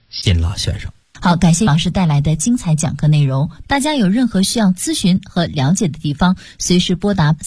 新老学生。 好，感谢老师带来的精彩讲课内容。大家有任何需要咨询和了解的地方，随时拨打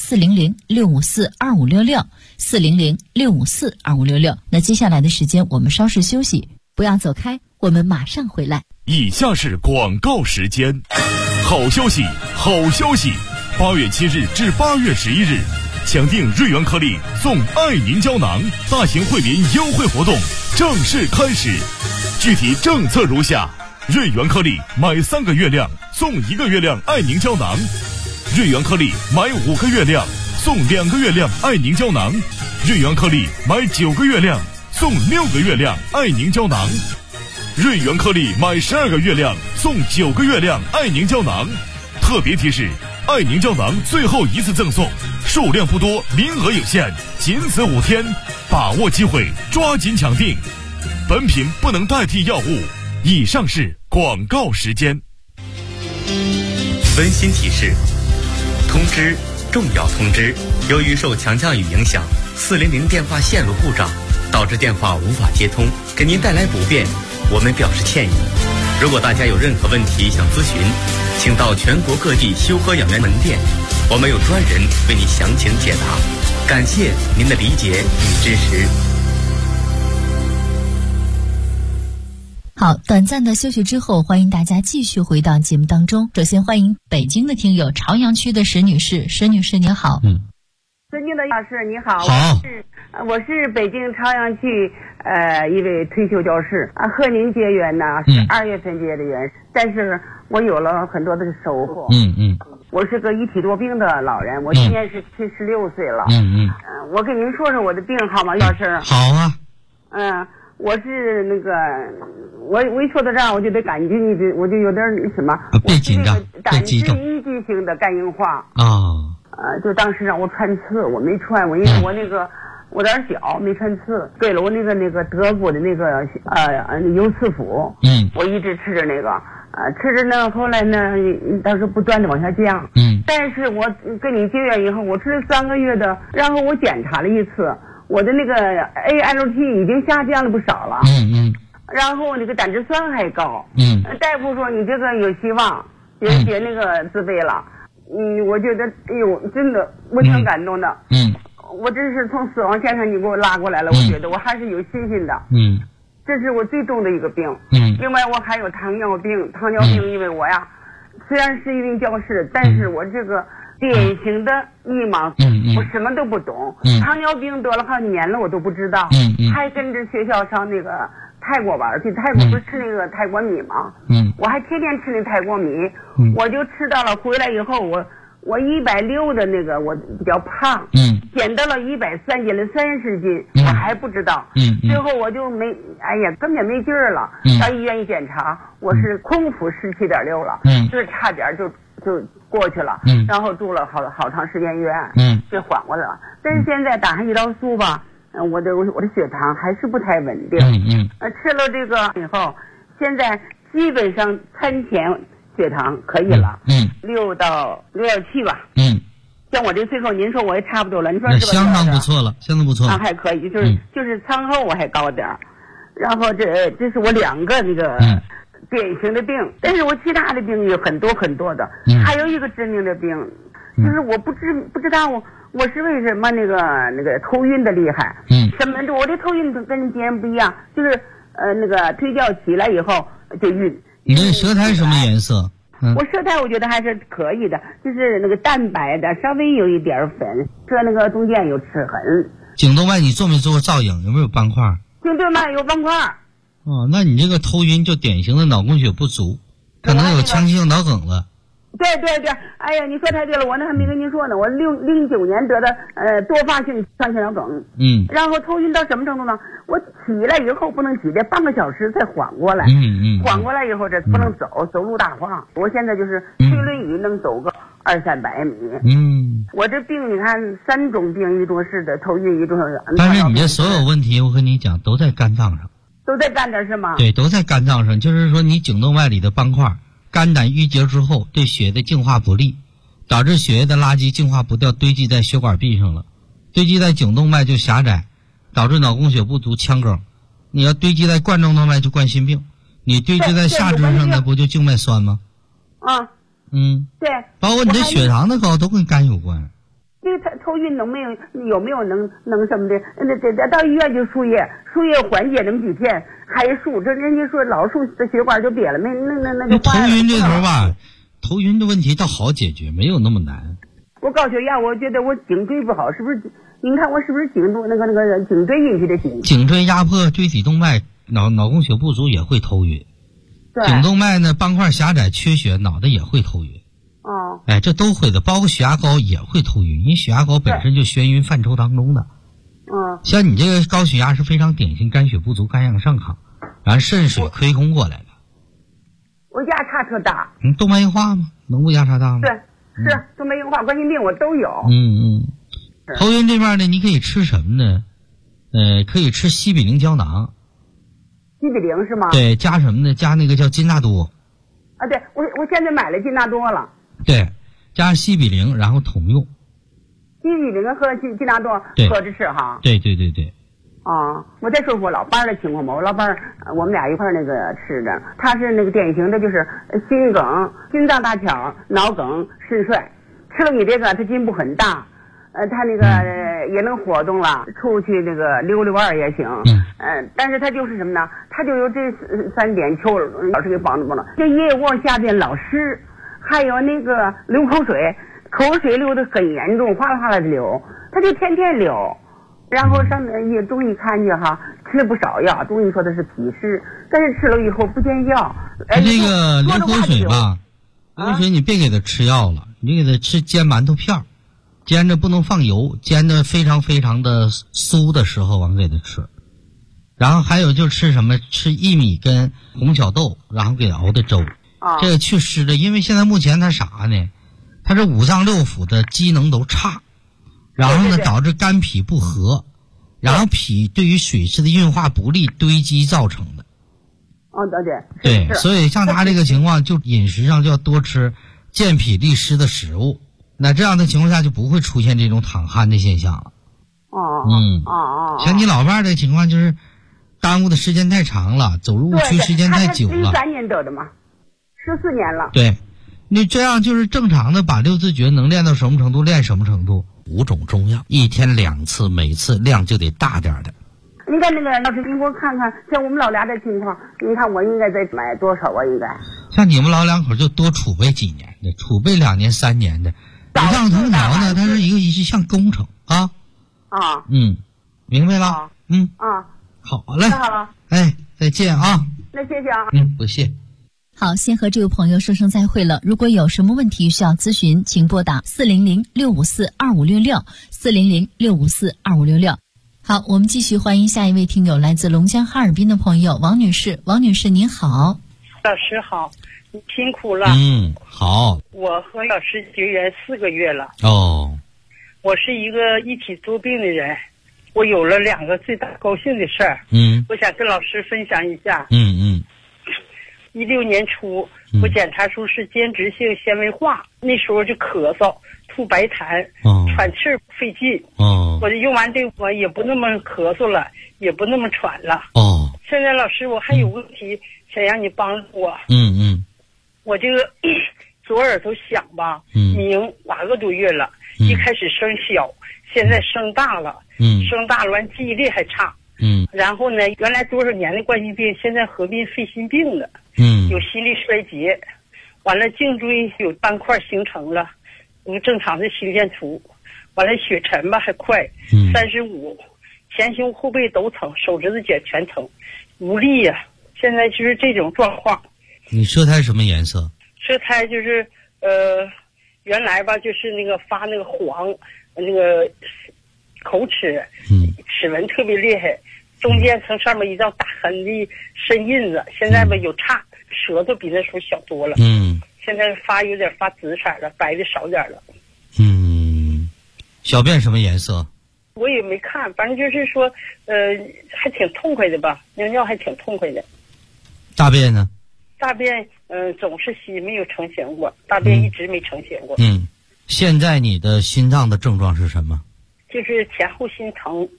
400-654-2566，400-654-2566。那接下来的时间我们稍事休息，不要走开，我们马上回来。 以下是广告时间。好消息，好消息！8月7日至8月11日，抢订瑞元颗粒送爱凝胶囊大型惠民优惠活动正式开始。具体政策如下：瑞元颗粒买3个月亮送1个月亮爱凝胶囊，瑞元颗粒买5个月亮送2个月亮爱凝胶囊，瑞元颗粒买9个月亮送6个月亮爱凝胶囊，瑞元颗粒买12个月亮送9个月亮爱凝胶囊。特别提示：爱凝胶囊最后一次赠送，数量不多，名额有限，仅此5天，把握机会，抓紧抢订。本品不能代替药物。以上是广告时间。 温馨提示：通知，重要通知！由于受强降雨影响，400电话线路故障，导致电话无法接通，给您带来不便，我们表示歉意。如果大家有任何问题想咨询，请到全国各地修和养元门店，我们有专人为您详情解答。感谢您的理解与支持。 好，短暂的休息之后，欢迎大家继续回到节目当中。首先欢迎北京的听友朝阳区的石女士，石女士你好。 尊敬的老师你好。 好， 我是北京朝阳区一位退休教师啊，和您结缘呢是2月份结的缘，但是我有了很多的收获。我是个1体多病的老人，我今年是76岁了。我跟您说说我的病好吗，老师？ 好啊。 我是那个，我一说到这儿，我就得感觉我就有点什么， 别紧张， 胆汁一级性的肝硬化就当时让我穿刺，我没穿，因为我那个我胆小，没穿刺，给了我那个德国的那个优次辅，我一直吃着那个，吃着呢，后来呢，当时不断的往下降，但是我跟你结缘以后，我吃了3个月的，然后我检查了一次。我的那个 ALT 已经下降了不少了，然后那个胆汁酸还高，大夫说你这个有希望，别那个自费了，我觉得哎呦，真的我挺感动的，我这是从死亡线上你给我拉过来了，我觉得我还是有信心的，这是我最重的一个病，另外我还有糖尿病，因为我呀虽然是一名教师，但是我这个典型的迷茫，我什么都不懂，糖尿病得了好几年了，我都不知道，还跟着学校上那个泰国玩去，泰国不是吃那个泰国米吗？我还天天吃那泰国米，我就吃到了，回来以后我160的那个我比较胖，减到了130斤了30斤，我还不知道，最后我就根本没劲儿了，到医院一检查，我是空腹17.6了，就是差点就过去了，然后住了好长时间医院，就缓过来了。但是现在打上胰岛素吧，我的血糖还是不太稳定，吃了这个以后，现在基本上餐前血糖可以了，6到6.7吧，像我这岁数，您说我也差不多了，你说是吧？ 相当不错了，相当不错了， 还可以，就是餐后我还高点儿，然后这是我2个这个典型的病，但是我其他的病有很多很多的，还有一个致命的病，就是我不知道我是为什么那个头晕的厉害，什么我这头晕跟别人不一样，就是那个腿脚起来以后就晕。 你这舌苔什么颜色？ 我舌苔我觉得还是可以的，就是那个淡白的，稍微有一点粉，这那个中间有齿痕。 颈动脉你做没做过造影？有没有斑块？ 颈动脉有斑块。 那你这个头晕就典型的脑供血不足，可能有腔性脑梗了。 对，哎呀，你说太对了，我那还没跟您说呢，我09年得的多发性腔性脑梗，然后头晕到什么程度呢？我起来以后不能起来，半个小时才缓过来，缓过来以后这不能走路大晃，我现在就是推轮椅能走个200-300米，我这病你看3种病，一种是的头晕，一种是。 但是你这所有问题，我跟你讲都在肝脏上。 都在肝脏是吗？ 对，都在肝脏上，就是说你颈动脉里的斑块。肝胆郁结之后，对血的净化不利，导致血液的垃圾净化不掉，堆积在血管壁上了，堆积在颈动脉就狭窄，导致脑供血不足、腔梗。你要堆积在冠状动脉就冠心病， 你对峙在下肢上的不就静脉栓吗？ 啊， 对，包括你的血糖的高都跟肝有关。 这个头晕有没有能什么的？得到医院就输液缓解那么几天，还输，这人家说老输这血管就瘪了，那就头晕这头吧，头晕的问题倒好解决，没有那么难。 我高血压，我觉得我颈椎不好，是不是？您看我是不是颈椎引起的颈椎压迫椎体动脉，脑供血不足也会头晕。颈动脉呢斑块狭窄缺血，脑袋也会头晕。这都会的，包括血压高也会头晕，因为血压高本身就眩晕范畴当中的。像你这个高血压是非常典型肝血不足、肝阳上亢，然后肾水亏空过来了。 我压差特大。 动脉硬化吗？能不压差大吗？ 对，是动脉硬化、冠心病我都有。 头晕这边呢，你可以吃什么呢？可以吃西比灵胶囊。 西比灵是吗？ 对，加什么呢？加那个叫金纳多。 对，我现在买了金纳多了。 对，加西比灵，然后统用。 西比灵和金纳多合着吃哈。 对。 我再说说我老伴的情况吧。我老伴我们俩一块那个吃的，他是那个典型的就是心梗、心脏搭桥、脑梗、肾衰。吃了你这个，他进步很大。他那个也能活动了，出去那个溜溜弯也行。但是他就是什么呢？他就有这3点，求老师给帮助了。这腋窝下边老湿，还有那个流口水流得很严重，哗啦哗啦的流，他就天天流。然后上中医看去哈，吃了不少药，中医说的是脾湿，但是吃了以后不见效。 这个流口水吧，流口水你别给他吃药了，你给他吃煎馒头片儿。煎着不能放油，煎的非常非常的酥的时候往给他吃。然后还有就吃什么？吃薏米跟红小豆，然后给他熬的粥。这个祛湿的，因为现在目前他啥呢？他这五脏六腑的机能都差，然后呢导致肝脾不和，然后脾对于水湿的运化不利堆积造成的。对，所以像他这个情况，就饮食上就要多吃健脾利湿的食物。那这样的情况下就不会出现这种淌汗的现象了。像你老伴儿的情况就是耽误的时间太长了，走入误区时间太久了。 13年得的嘛，14年了。 对，你这样就是正常的把6字诀能练到什么程度练什么程度。5种中药，1天2次，每次量就得大点的。 你看那个老师，你给我看看，像我们老俩这情况，你看我应该再买多少啊？应该像你们老两口就多储备几年的，储备2年3年的。五脏通调呢，它是一项工程啊。明白了。好嘞。 那好了。 再见啊。 那谢谢啊。 不谢。 好，先和这位朋友说声再会了。如果有什么问题需要咨询，请拨打400-654-2566，400-654-2566。好，我们继续欢迎下一位听友，来自龙江哈尔滨的朋友王女士。王女士您好。 老师好。你辛苦了。 好。 我和老师结缘4个月了。我是一个一体多病的人，我有了2个最大高兴的事儿。我想跟老师分享一下。16年初，我检查出是间质性纤维化，那时候就咳嗽、吐白痰、喘气费劲。我就用完这个，我也不那么咳嗽了，也不那么喘了。现在老师，我还有问题想让你帮助我。我这个左耳朵响吧，鸣8个多月了，一开始声小，现在声大了，声大了完记忆力还差。然后呢，原来多少年的冠心病，现在合并肺心病了。有心力衰竭，完了颈椎有斑块形成了，不正常的心电图，完了血沉吧还快，35，前胸后背都疼，手指头尖全疼，无力呀。现在就是这种状况。 你舌苔什么颜色？ 舌苔就是原来吧就是那个发那个黄，那个口齿，齿纹特别厉害，中间从上面一道大痕的深印子，现在吧有差，舌头比那时候小多了。现在有点发紫色了，白的少点了。 小便什么颜色？ 我也没看，反正就是说还挺痛快的吧，尿还挺痛快的。 大便呢？ 大便总是稀，没有成型过，大便一直没成型过。 现在你的心脏的症状是什么？ 就是前后心疼，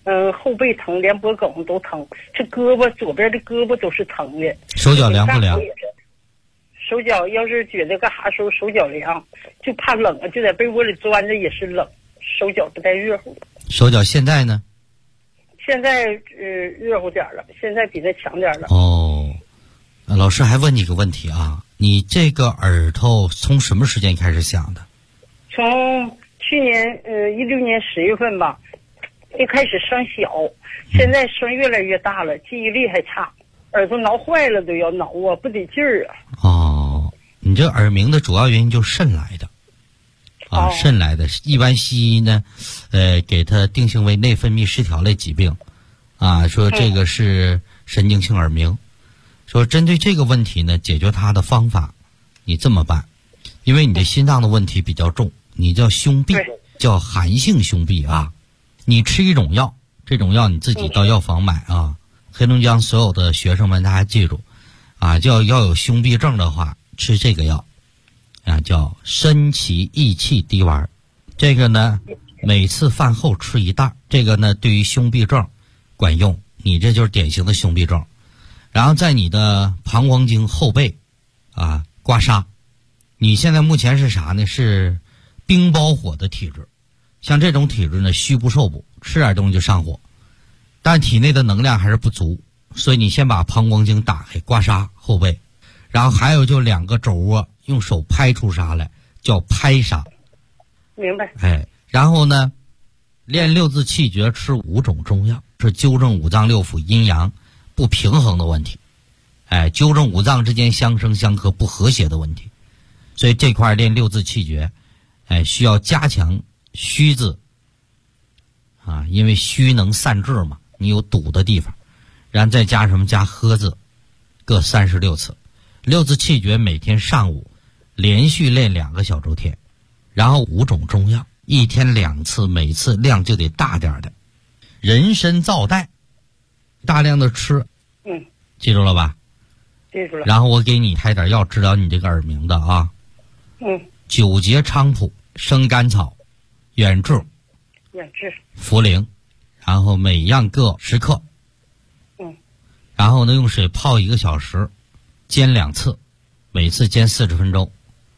后背疼，连脖梗都疼，这胳膊左边的胳膊都是疼的。 手脚凉不凉？ 手脚要是觉得干啥时候手脚凉，就怕冷啊，就在被窝里钻着也是冷，手脚不太热乎。 手脚现在呢？ 现在热乎点了，现在比那强点了。 哦，老师还问你个问题啊，你这个耳朵从什么时间开始响的？ 从去年16年10月份吧，一开始声小，现在声越来越大了，记忆力还差，耳朵挠坏了都要挠啊，不得劲儿啊。 哦，你这耳鸣的主要原因就是肾来的。肾来的，一般西医呢，给它定性为内分泌失调类疾病，说这个是神经性耳鸣。说针对这个问题呢，解决它的方法，你这么办，因为你的心脏的问题比较重，你叫胸痹，叫寒性胸痹啊。你吃一种药，这种药你自己到药房买啊。黑龙江所有的学生们，大家记住，要有胸痹症的话，吃这个药。叫参芪益气滴丸，这个呢每次饭后吃一袋，这个呢对于胸痹症管用，你这就是典型的胸痹症。然后在你的膀胱经后背刮痧，你现在目前是啥呢？是冰包火的体质，像这种体质呢虚不受补，吃点东西就上火，但体内的能量还是不足，所以你先把膀胱经打开，刮痧后背，然后还有就2个肘窝用手拍出痧来，叫拍痧。 明白。 然后呢，练6字气诀，吃5种中药，是纠正五脏六腑阴阳不平衡的问题，纠正五脏之间相生相克不和谐的问题。所以这块练6字气诀，需要加强虚字因为虚能散滞嘛，你有堵的地方，然后再加什么？加呵字，各36次。6字气诀每天上午连续练2个小周天，然后5种中药，一天2次，每次量就得大点的。人参皂苷，大量的吃，记住了吧？ 记住了。 然后我给你开点药治疗你这个耳鸣的啊。9节菖蒲、生甘草、远志、茯苓，然后每样各10克。然后呢，用水泡1个小时。煎2次，每次煎40分钟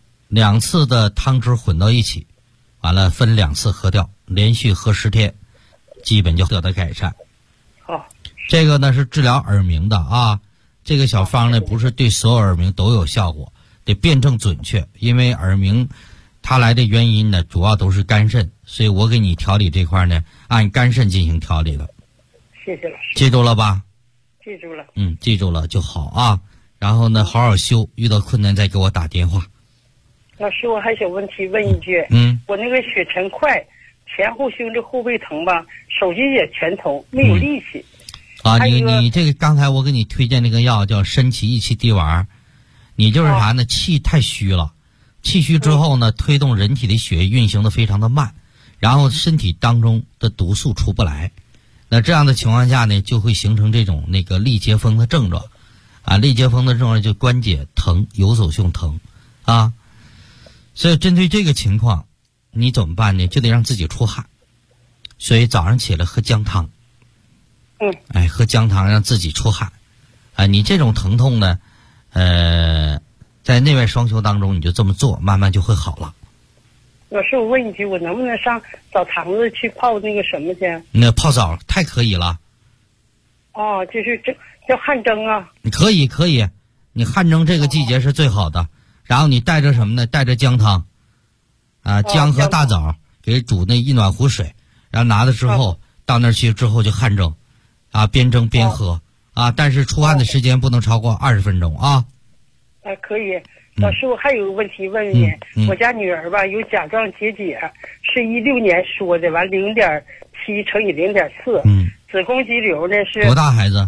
，2次的汤汁混到一起，完了分2次喝掉，连续喝10天，基本就得到改善。 好， 这个呢是治疗耳鸣的这个小方呢不是对所有耳鸣都有效果，得辩证准确，因为耳鸣它来的原因呢主要都是肝肾，所以我给你调理这块呢按肝肾进行调理的。 谢谢老师。 记住了吧？ 记住了。 记住了就好啊。然后呢，好好修，遇到困难再给我打电话。 老师，我还小问题问一句，我那个血沉快，前后胸这后背疼吧，手筋也全疼，没有力气。 你这个刚才我给你推荐那个药叫参芪益气滴丸，你就是啥呢？气太虚了，气虚之后呢，推动人体的血液运行的非常的慢，然后身体当中的毒素出不来，那这样的情况下呢，就会形成这种力竭风的症状。力竭风的症状就关节疼，游走性疼所以针对这个情况你怎么办呢？就得让自己出汗，所以早上起来喝姜汤，喝姜汤让自己出汗你这种疼痛呢在内外双修当中你就这么做，慢慢就会好了。 老师，我问一句，我能不能上澡堂子去泡那个什么去？ 那泡澡太可以了。 就是这叫汗蒸啊？ 可以，你汗蒸这个季节是最好的。然后你带着什么呢？带着姜汤，姜和大枣给煮那一暖壶水，然后拿了之后到那儿去之后就汗蒸，边蒸边喝但是出汗的时间不能超过20分钟可以。老师，我还有个问题问你，我家女儿吧有甲状结节，是16年说的，完0.7乘以0.4，子宫肌瘤呢是多大孩子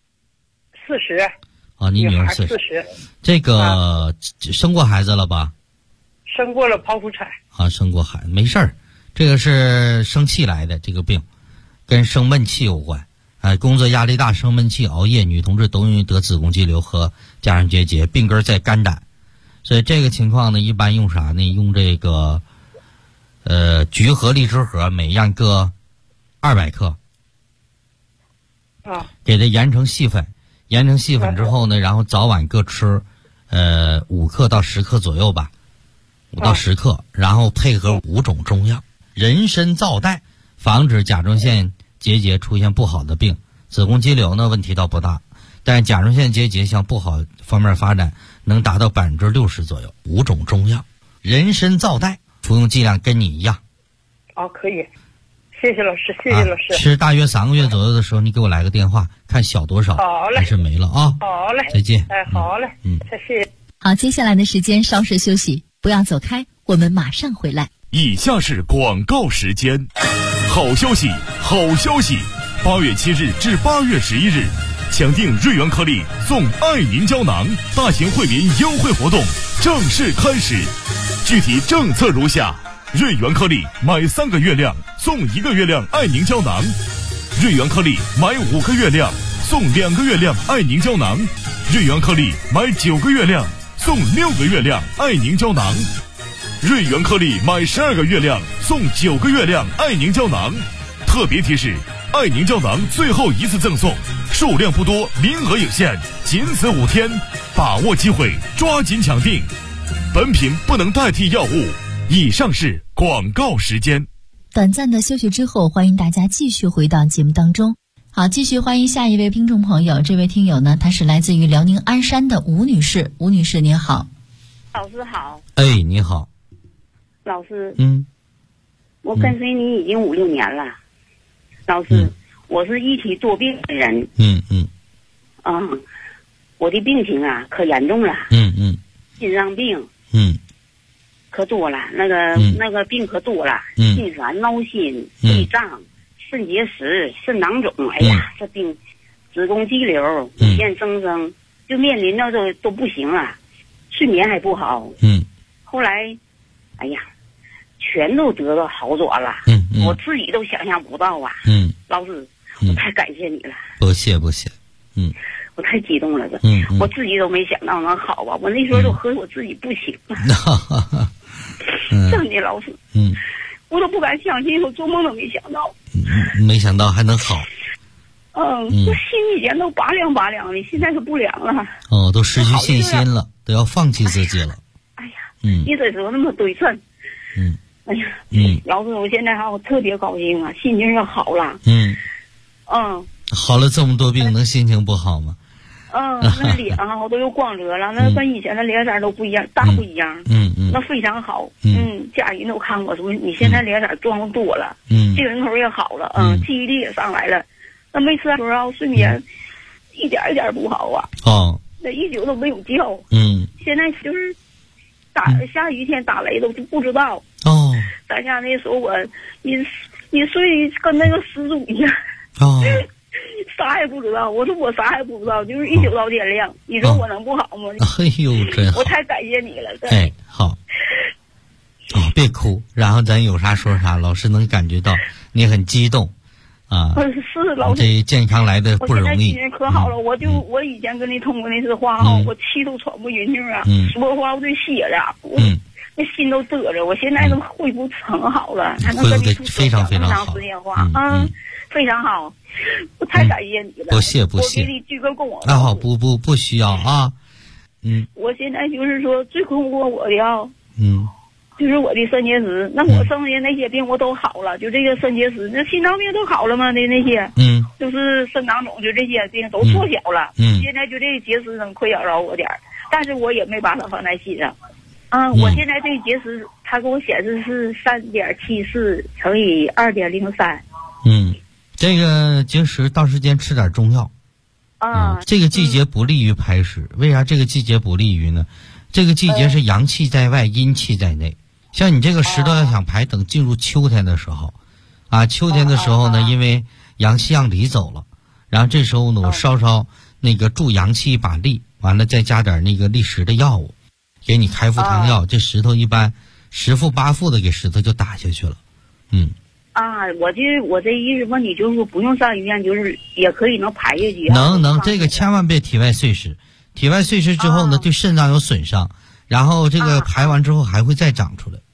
？40。 你女儿40。这个生过孩子了吧？ 生过了，剖腹产。 生过孩子没事儿，这个是生气来的，这个病跟生闷气有关。工作压力大、生闷气、熬夜，女同志都容易得子宫肌瘤和甲状结节，病根在肝胆。所以这个情况呢，一般用啥呢？用这个菊和荔枝核，每样各200克， 给它研成细粉，研成细粉之后呢，然后早晚各吃5克到10克左右吧，5到10克，然后配合5种中药，人参皂苷，防止甲状腺结节出现不好的病。子宫肌瘤呢问题倒不大，但是甲状腺结节向不好方面发展能达到60%左右。5种中药，人参皂苷，服用剂量跟你一样。 可以，谢谢老师，谢谢老师。 吃大约3个月左右的时候，你给我来个电话，看小多少， 好嘞， 还是没了啊？ 好嘞， 再见。 好嘞，谢谢。 好，接下来的时间稍事休息，不要走开，我们马上回来。 以下是广告时间。好消息，好消息！8月7日至8月11日，抢订瑞元颗粒送爱凝胶囊大型惠民优惠活动正式开始。具体政策如下：瑞元颗粒买3个月亮送1个月亮爱凝胶囊，瑞元颗粒买5个月亮送2个月亮爱凝胶囊，瑞元颗粒买9个月亮送6个月亮爱凝胶囊，瑞元颗粒买12个月亮送9个月亮爱凝胶囊。特别提示：爱凝胶囊最后一次赠送，数量不多，名额有限，仅此5天，把握机会，抓紧抢订。本品不能代替药物。以上是广告时间。 短暂的休息之后，欢迎大家继续回到节目当中。好，继续欢迎下一位听众朋友。这位听友呢，她是来自于辽宁鞍山的吴女士。吴女士您好。 老师好。 你好。 老师， 我跟随你已经5、6年了，老师，我是一体多病的人。我的病情啊可严重了。心脏病。可多了，那个病可多了，心烦、闹心、胃胀、肾结石、肾囊肿，哎呀，这病，子宫肌瘤、乳腺增生，就面临着都不行了，睡眠还不好。后来，哎呀，全都得到好转了。我自己都想象不到啊。老师，我太感谢你了。 不谢。 我太激动了，我自己都没想到能好吧？我那时候都和我自己不行了。真的，老师，我都不敢相信，我做梦都没想到。 没想到还能好。 我心以前都拔凉拔凉的，现在是不凉了。 都失去信心了，都要放弃自己了。 哎呀，你这说那么对称。哎呀，老师，我现在我特别高兴啊，心情又好了。 好了这么多病，能心情不好吗？ 那脸我都又光泽了，那跟以前的脸色都不一样，大不一样。那非常好。家人都看我说你现在脸色妆多了，精神头也好了，记忆力也上来了。那没吃的时候睡眠一点一点不好啊。那一宿都没有觉。现在就是下雨天打雷都不知道。大家那说我你睡跟那个失踪一样。啥也不知道，我说我啥也不知道，就是一宿到天亮。你说我能不好吗？ 哎呦，真好！ 我太感谢你了。 好。别哭，然后咱有啥说啥，老师能感觉到你很激动啊。 是老师， 这健康来的不容易。我现在心情可好了，我以前跟你通过那次话我气都喘不匀气啊，说话我得歇着，我那心都得着。我现在都恢复很好了，还能跟你说非常长时间话。非常好，我太感谢你了。 不谢。 我给你鞠个躬。 好，不需要啊。 我现在就是说最困惑我的就是我的肾结石。那我剩下那些病我都好了，就这个肾结石，那心脏病都好了吗？那些就是肾囊肿，就这些病都缩小了。现在就这个结石能困扰我点儿，但是我也没把它放在心上。我现在这个结石，它给我显示是3.74乘以2.03。 这个结石到时间吃点中药。这个季节不利于排石。为啥这个季节不利于呢？这个季节是阳气在外，阴气在内。像你这个石头要想排，等进入秋天的时候，秋天的时候呢，因为阳气让离走了，然后这时候呢，我稍那个助阳气一把力，完了再加点那个利石的药物，给你开腹汤药，这石头一般10副8副的给石头就打下去了。 我这意思问你，就是说不用上医院，就是也可以能排下去。 能，这个千万别体外碎石。体外碎石之后呢，对肾脏有损伤，然后这个排完之后还会再长出来。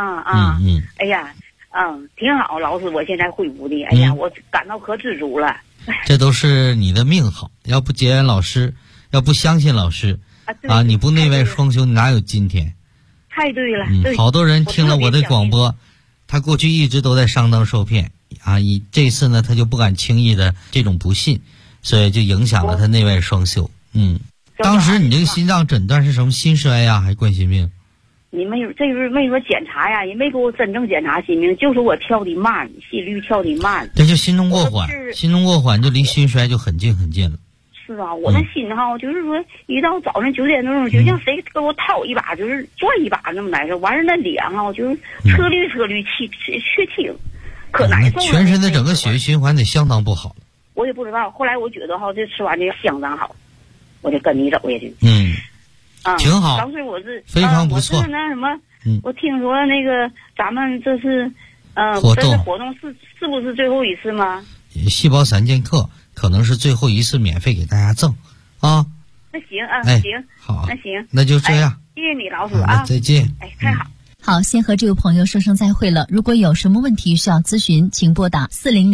哎呀，挺好，老师，我现在恢复的，哎呀，我感到可知足了。 这都是你的命好。要不结缘老师，要不相信老师啊，你不内外双修，你哪有今天？ 太对了， 好多人听了我的广播，他过去一直都在上当受骗啊，这次呢他就不敢轻易的这种不信，所以就影响了他内外双修。当时你这个心脏诊断是什么心衰呀，还是冠心病？ 你没说检查呀，也没给我真正检查心病，就是我跳的慢，心率跳的慢。 这就心动过缓，心动过缓就离心衰就很近很近了。 是啊，我那心就是说，一到早上9点多钟，就像谁给我掏一把，就是转一把那么难受。完事那脸就是车绿血清，可难受了。 全身的整个血液循环得相当不好了。 我也不知道，后来我觉得这吃完这个相当好，我就跟你走下去。 挺好。 当时我是非常不错。 我是那什么，我听说那个咱们这是活动是不是最后一次吗？ 细胞3剑客可能是最后一次免费给大家赠啊。 那行啊，行， 好， 那行， 那就这样。 谢谢你，老师啊， 再见。 太好。 好，先和这位朋友说声再会了。如果有什么问题需要咨询，请拨打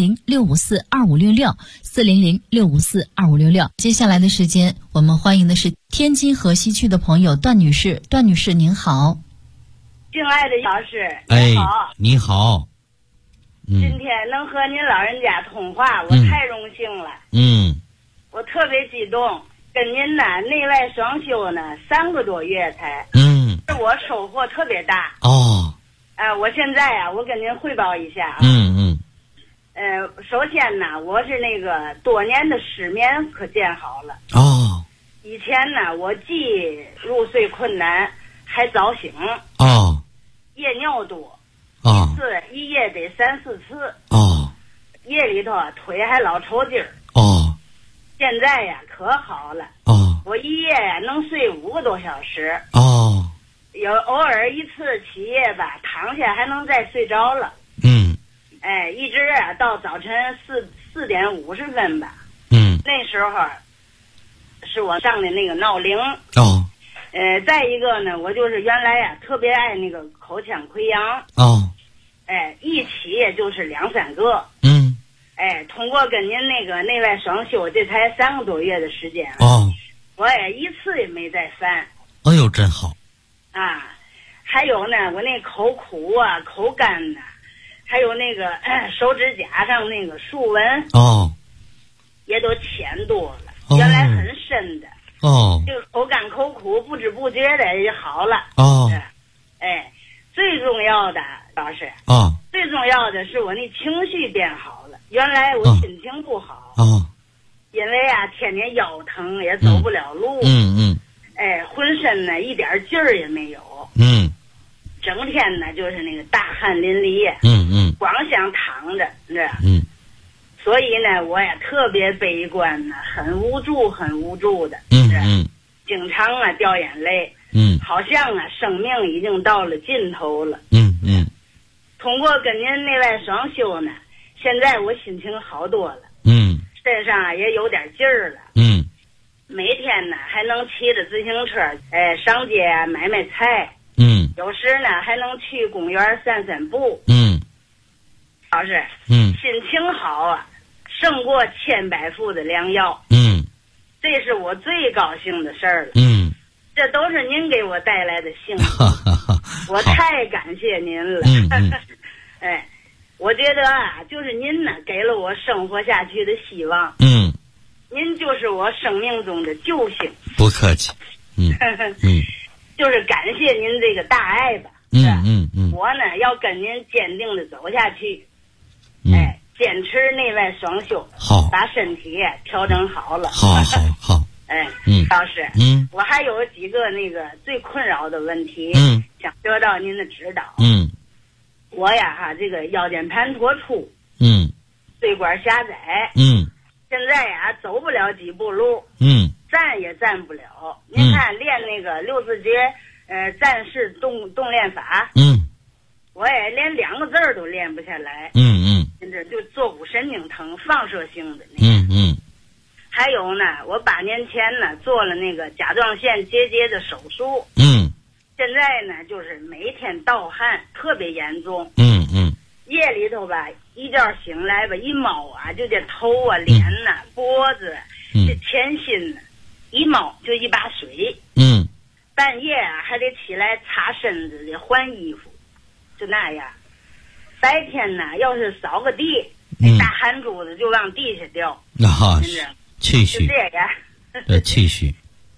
400-654-2566，400-654-2566。接下来的时间，我们欢迎的是天津河西区的朋友段女士。段女士您好。 敬爱的老师， 你好。你好。 今天能和您老人家通话，我太荣幸了。我特别激动，跟您呢内外双修呢3个多月才。我收获特别大。我现在我跟您汇报一下啊。首先呢，我是那个多年的失眠可见好了。以前呢，我既入睡困难，还早醒。夜尿多。一夜得3-4次。夜里头腿还老抽筋儿。现在呀可好了。我一夜呀能睡5个多小时。有偶尔一次起夜吧，躺下还能再睡着了。一直到早晨4点50分吧。那时候是我上的那个闹铃。再一个呢，我就是原来特别爱那个口腔溃疡。一起也就是2-3个。通过跟您那个内外双修，这才3个多月的时间。我也一次也没再犯。 哎呦，真好。 还有呢，我那口苦口干还有那个手指甲上那个竖纹也都浅多了。原来很深的。这个口干口苦不知不觉的也好了。最重要的老师最重要的是我那情绪变好了。原来我心情不好。因为天天腰疼，也走不了路。浑身呢一点劲儿也没有。整天呢就是那个大汗淋漓。光想躺着，所以呢我也特别悲观呢，很无助的。经常掉眼泪。好像生命已经到了尽头了。通过跟您内外双修呢，现在我心情好多了。身上也有点劲儿了。每天呢还能骑着自行车上街买菜。有时呢还能去公园散步。老师，心情好胜过千百副的良药。这是我最高兴的事儿了。这都是您给我带来的幸福。我太感谢您了。我觉得就是您呢给了我生活下去的希望。您就是我生命中的救星。 不客气。 就是感谢您这个大爱吧。我呢要跟您坚定的走下去。坚持内外双修。 好。 把身体调整好了。 好。 老师。我还有几个那个最困扰的问题。想得到您的指导。我这个腰间盘突出。椎管狭窄。现在走不了几步路。站也站不了。您看练那个6字诀战士动练法。我也连2个字儿都练不下来。现在就坐骨神经疼，放射性的那个。还有呢，我8年前呢做了那个甲状腺结节的手术。现在呢就是每天盗汗特别严重。 夜里头吧，一觉醒来吧，一摸啊，就这头啊、脸呐、脖子，这前心呢，一摸就一把水。半夜啊，还得起来擦身子的、换衣服，就那样。白天呢，要是扫个地，那大汗珠子就往地下掉。 气虚。 就这样。 气虚。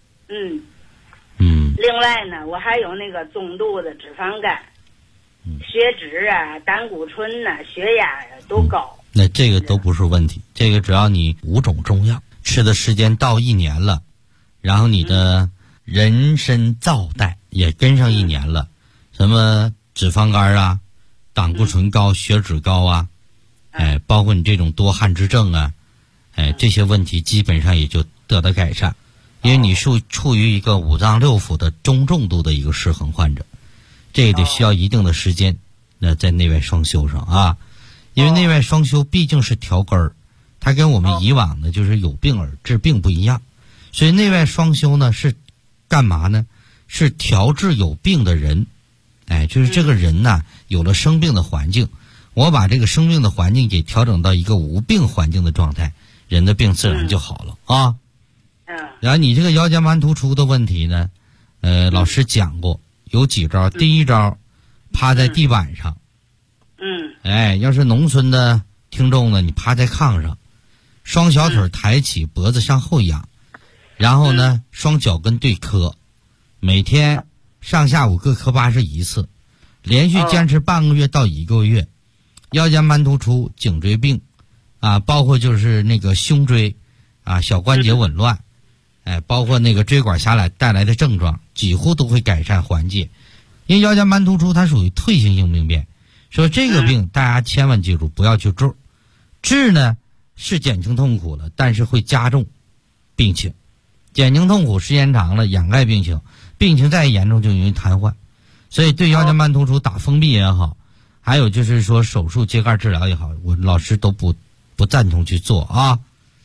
另外呢，我还有那个中度的脂肪肝，血脂啊、胆固醇呐、血压都高。 那这个都不是问题，这个只要你5种中药吃的时间到1年了，然后你的人参皂苷也跟上1年了，什么脂肪肝啊、胆固醇高、血脂高啊，包括你这种多汗之症啊，这些问题基本上也就得到改善。因为你处于一个5脏6腑的中重度的一个失衡患者，这也得需要一定的时间。那在内外双修上啊，因为内外双修毕竟是调根儿，它跟我们以往的就是有病而治病不一样，所以内外双修呢是干嘛呢？是调治有病的人，就是这个人呢有了生病的环境，我把这个生病的环境给调整到一个无病环境的状态，人的病自然就好了啊。然后你这个腰间盘突出的问题呢，老师讲过有几招。第一招，趴在地板上。要是农村的听众呢，你趴在炕上，双小腿抬起，脖子向后仰，然后呢，双脚跟对磕，每天上下午各磕81次，连续坚持半个月到1个月。腰间盘突出、颈椎病啊，包括就是那个胸椎啊、小关节紊乱。包括那个椎管狭窄带来的症状，几乎都会改善缓解。因为腰间盘突出它属于退行性病变，所以这个病大家千万记住不要去治。治呢是减轻痛苦了，但是会加重病情。减轻痛苦时间长了掩盖病情，病情再严重就容易瘫痪。所以对腰间盘突出打封闭也好，还有就是说手术揭盖治疗也好，我老师都不赞同去做啊。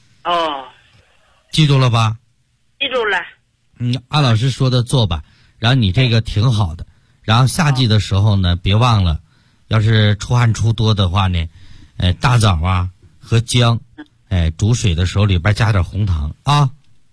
记住了吧？ 记住了。 按老师说的做吧，然后你这个挺好的。然后夏季的时候呢，别忘了，要是出汗出多的话呢，大枣啊和姜，煮水的时候里边加点红糖啊。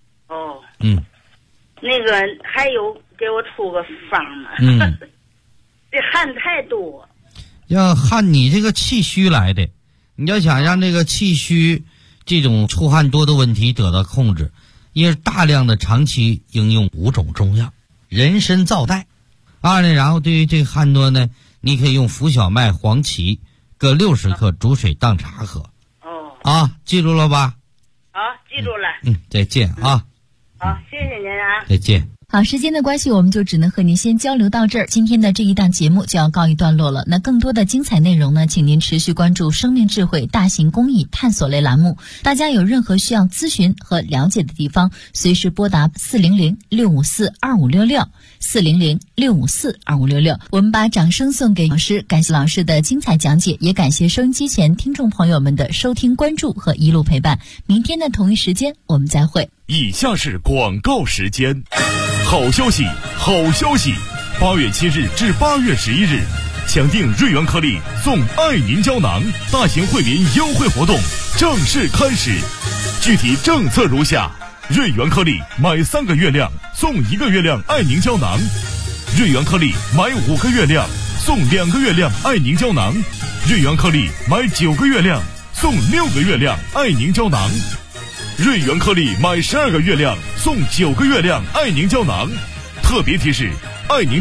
那个还有给我出个方吗？这汗太多。 要汗你这个气虚来的，你要想让这个气虚这种出汗多的问题得到控制，因为大量的长期应用5种中药，人参皂苷然后对于这个汗多呢，你可以用浮小麦、黄芪各60克煮水当茶喝。记住了吧？ 记住了。 再见啊。 好，谢谢您啊。 再见。 好，时间的关系，我们就只能和您先交流到这儿。今天的这一档节目就要告一段落了。那更多的精彩内容呢，请您持续关注生命智慧大型公益探索类栏目。大家有任何需要咨询和了解的地方，随时拨打400-654-2566 400-654-2566。我们把掌声送给老师，感谢老师的精彩讲解，也感谢收音机前听众朋友们的收听关注和一路陪伴。明天的同一时间我们再会。 以下是广告时间。好消息，好消息！8月7日至8月11日，抢订瑞元颗粒送爱凝胶囊大型惠民优惠活动正式开始。具体政策如下：瑞元颗粒买3个月亮送1个月亮爱凝胶囊；瑞元颗粒买5个月亮送2个月亮爱凝胶囊；瑞元颗粒买9个月亮送6个月亮爱凝胶囊；瑞元颗粒买12个月亮送9个月亮爱凝胶囊。特别提示：爱凝